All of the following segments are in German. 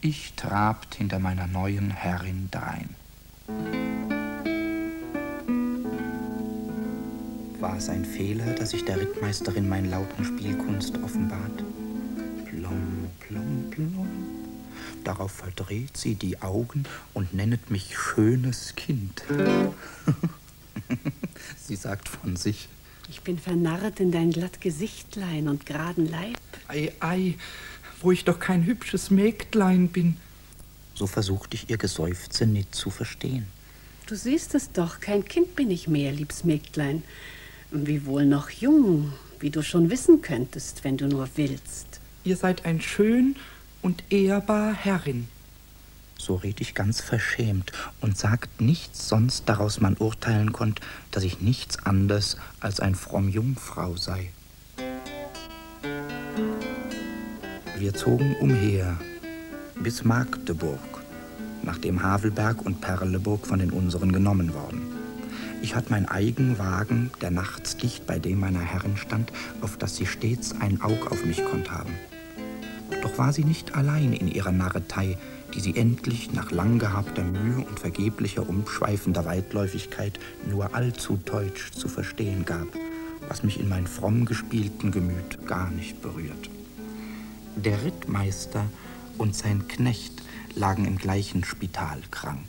Ich trabt hinter meiner neuen Herrin drein. War es ein Fehler, dass ich der Rittmeisterin mein Lautenspielkunst offenbart? Plom, plom, plom. Darauf verdreht sie die Augen und nennet mich schönes Kind. Sie sagt von sich: Ich bin vernarrt in dein glatt Gesichtlein und geraden Leib. Ei, ei, wo ich doch kein hübsches Mägdlein bin. So versuchte ich ihr Geseufze nicht zu verstehen. Du siehst es doch, kein Kind bin ich mehr, liebs Mägdlein. Wiewohl noch jung, wie du schon wissen könntest, wenn du nur willst. Ihr seid ein schön und ehrbar Herrin. So red ich ganz verschämt und sagt nichts sonst, daraus man urteilen konnt, dass ich nichts anders als ein fromm Jungfrau sei. Wir zogen umher bis Magdeburg, nachdem Havelberg und Perleburg von den unseren genommen worden. Ich hatt mein eigen Wagen, der nachts dicht bei dem meiner Herrin stand, auf das sie stets ein Aug auf mich konnt haben. Doch war sie nicht allein in ihrer Narretei, die sie endlich nach lang gehabter Mühe und vergeblicher umschweifender Weitläufigkeit nur allzu deutsch zu verstehen gab, was mich in mein fromm gespielten Gemüt gar nicht berührt. Der Rittmeister und sein Knecht lagen im gleichen Spital krank.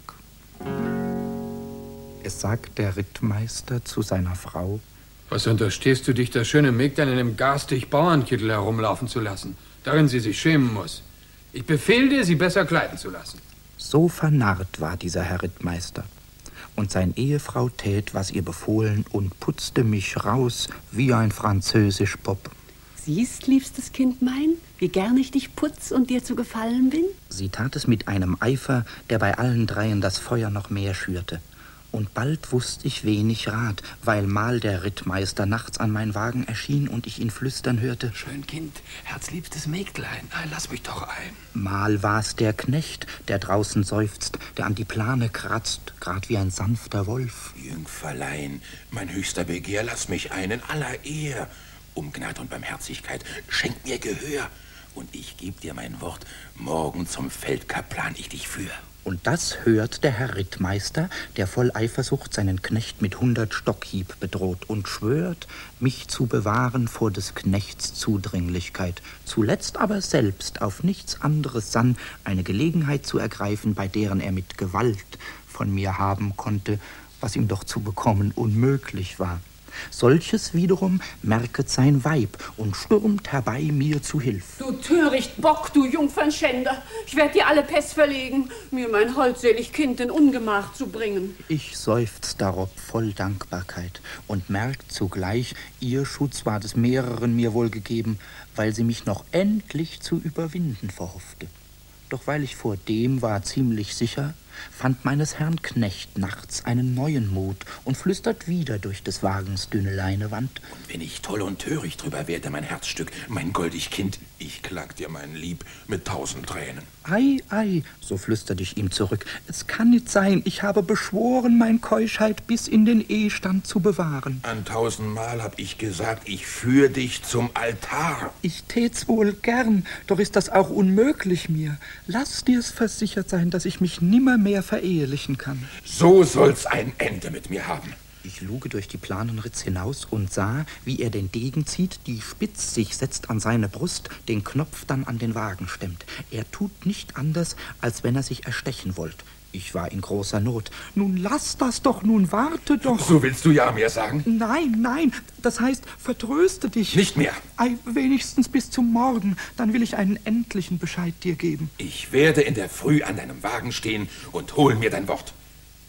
Es sagt der Rittmeister zu seiner Frau: Was unterstehst du dich, das schöne Mägdlein in einem garstig Bauernkittel herumlaufen zu lassen, darin sie sich schämen muss? Ich befehle dir, sie besser kleiden zu lassen. So vernarrt war dieser Herr Rittmeister. Und sein Ehefrau tät, was ihr befohlen, und putzte mich raus wie ein französisch Pop. Siehst, liebstes Kind mein, wie gern ich dich putz und dir zu gefallen bin? Sie tat es mit einem Eifer, der bei allen dreien das Feuer noch mehr schürte. Und bald wusst ich wenig Rat, weil mal der Rittmeister nachts an mein Wagen erschien und ich ihn flüstern hörte: Schön Kind, herzliebstes Mägdlein, lass mich doch ein. Mal war's der Knecht, der draußen seufzt, der an die Plane kratzt, grad wie ein sanfter Wolf. Jüngferlein, mein höchster Begehr, lass mich ein in aller Ehr. Um Gnad und Barmherzigkeit, schenk mir Gehör. Und ich geb dir mein Wort, morgen zum Feldkaplan ich dich führ. Und das hört der Herr Rittmeister, der voll Eifersucht seinen Knecht mit 100 Stockhieb bedroht und schwört, mich zu bewahren vor des Knechts Zudringlichkeit, zuletzt aber selbst auf nichts anderes sann, eine Gelegenheit zu ergreifen, bei deren er mit Gewalt von mir haben konnte, was ihm doch zu bekommen unmöglich war. Solches wiederum merket sein Weib und stürmt herbei mir zu Hilf. Du töricht Bock, du Jungfernschänder, ich werd dir alle Pest verlegen, mir mein holdselig Kind in Ungemach zu bringen. Ich seufzt darob voll Dankbarkeit und merkt zugleich, ihr Schutz war des mehreren mir wohl gegeben, weil sie mich noch endlich zu überwinden verhoffte. Doch weil ich vor dem war ziemlich sicher, fand meines Herrn Knecht nachts einen neuen Mut und flüstert wieder durch des Wagens dünne Leinewand: Und wenn ich toll und töricht drüber werde, mein Herzstück, mein goldig Kind, ich klag dir, mein Lieb, mit 1000 Tränen. Ei, ei, so flüstert ich ihm zurück, es kann nicht sein, ich habe beschworen, mein Keuschheit bis in den Ehestand zu bewahren. An 1000-mal hab ich gesagt, ich führ dich zum Altar. Ich tät's wohl gern, doch ist das auch unmöglich mir. Lass dir's versichert sein, dass ich mich nimmermehr verehelichen kann. So soll's ein Ende mit mir haben. Ich luge durch die Planenritz hinaus und sah, wie er den Degen zieht, die spitz sich setzt an seine Brust, den Knopf dann an den Wagen stemmt. Er tut nicht anders, als wenn er sich erstechen wollt. Ich war in großer Not. Nun lass das doch, nun warte doch. So willst du ja mir sagen? Nein, nein, das heißt, vertröste dich. Nicht mehr. Ei, wenigstens bis zum Morgen, dann will ich einen endlichen Bescheid dir geben. Ich werde in der Früh an deinem Wagen stehen und hol mir dein Wort.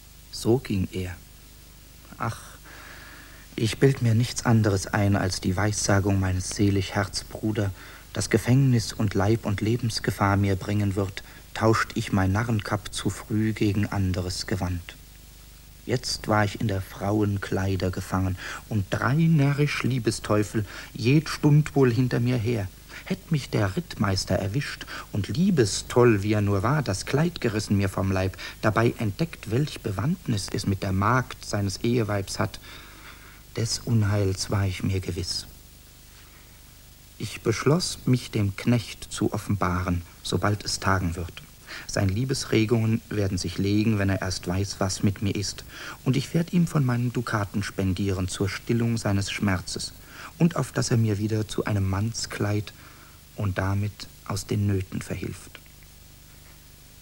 So ging er. Ach, ich bild mir nichts anderes ein, als die Weissagung meines selig Herzbruder, dass Gefängnis und Leib- und Lebensgefahr mir bringen wird, tauscht ich mein Narrenkapp zu früh gegen anderes Gewand. Jetzt war ich in der Frauenkleider gefangen und 3 närrisch Liebesteufel jed Stund wohl hinter mir her. Hätt mich der Rittmeister erwischt und liebestoll, wie er nur war, das Kleid gerissen mir vom Leib, dabei entdeckt, welch Bewandtnis es mit der Magd seines Eheweibs hat, des Unheils war ich mir gewiss. Ich beschloss, mich dem Knecht zu offenbaren, sobald es tagen wird. Seine Liebesregungen werden sich legen, wenn er erst weiß, was mit mir ist. Und ich werde ihm von meinen Dukaten spendieren zur Stillung seines Schmerzes und auf dass er mir wieder zu einem Mannskleid und damit aus den Nöten verhilft.